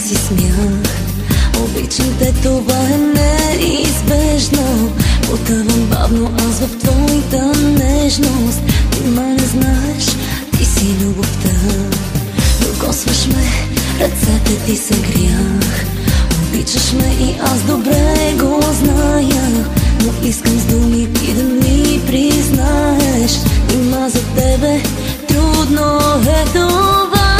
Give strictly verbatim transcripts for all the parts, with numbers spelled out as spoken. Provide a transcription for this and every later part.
си смях. Обичам те, това е неизбежно. Потъвам бавно аз в твоята нежност. Ти ма не знаеш, ти си любовта. Докосваш ме, ръцете ти са грях. Обичаш ме и аз добре го зная, но искам с думи ти да ми признаеш. Нима за тебе трудно е това.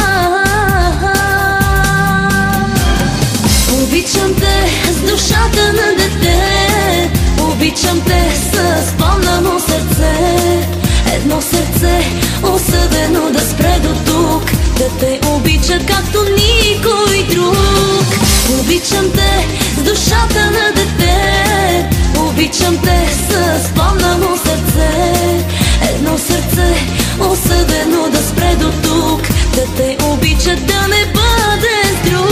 Обичам те с душата на дете, обичам те с пламнено сърце. Едно сърце осъдено да спре до тук, да те обича както никой друг. Обичам те с душата на дете, обичам те с пламнено сърце. Едно сърце осъдено да спре до тук, да те обича, да не бъде с друг.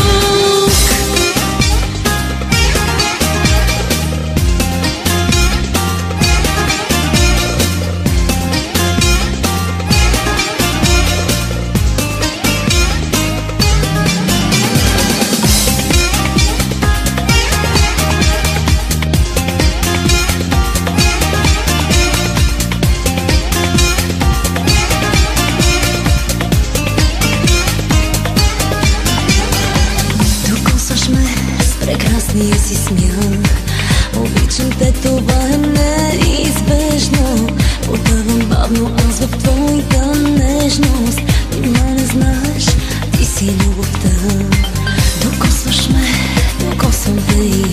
Прекрасния си смях. Обичам те, това е неизбежно. Потъвам бавно аз в твоята нежност. Нима не знаеш, ти си любовта. Докосваш ме, докосвам те и